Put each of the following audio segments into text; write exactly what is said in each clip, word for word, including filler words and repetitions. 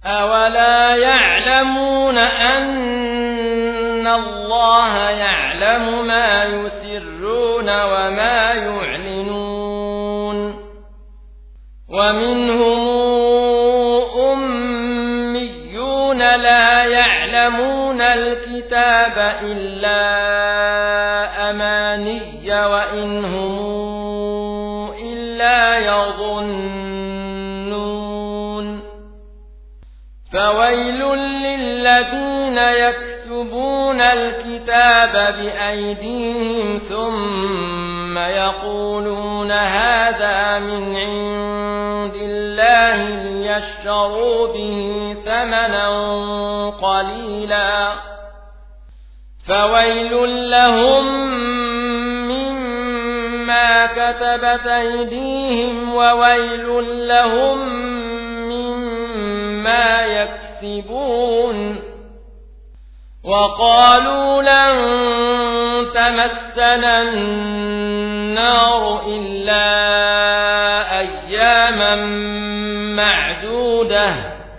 أولا يعلمون أن الله يعلم ما يسرون وما يعلنون ومنهم أميون لا يعلمون الكتاب إلا أماني وإن هم إلا يظنون فويل للذين يكتبون الكتاب بأيديهم ثم يقولون هذا من عند الله ليشتروا به ثمنا قليلا فويل لهم مما كتبت أيديهم وويل لهم مما يكسبون وقالوا لن تمسنا النار إلا أياما معدودة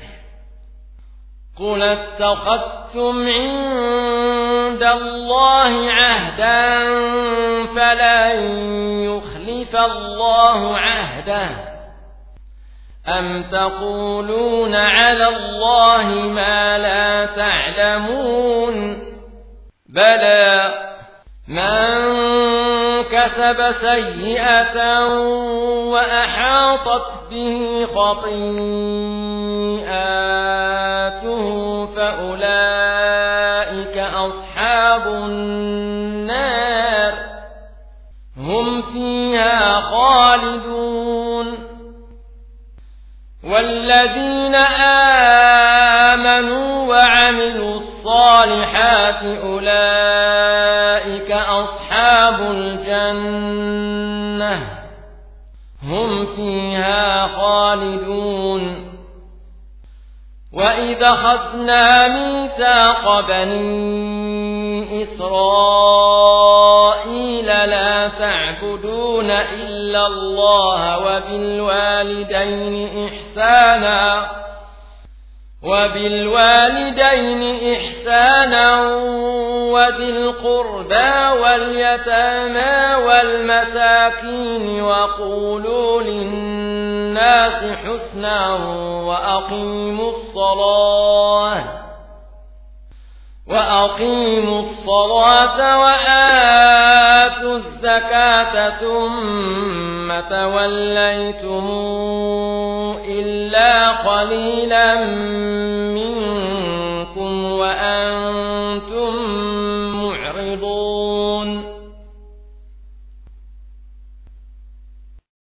قل اتخذتم عند الله عهدا فلن يخلف الله عهده أم تقولون على الله ما لا تعلمون بلى من كسب سيئة وأحاطت به خطيئاته فأولئك أصحاب النار هم فيها خالدون والذين آمنوا وعملوا الصالحات أولئك أصحاب الجنة هم فيها خالدون وإذا أخذنا ميثاق بني إسرائيل لا تعبدون إلا الله وبالوالدين إحسانا وبالوالدين إحسانا وذي القربى واليتامى والمساكين وقولوا للناس حسنا وأقيموا الصلاة وأقيموا الصلاة وآتوا الزكاة ثم توليتم إلا قليلا منكم وأنتم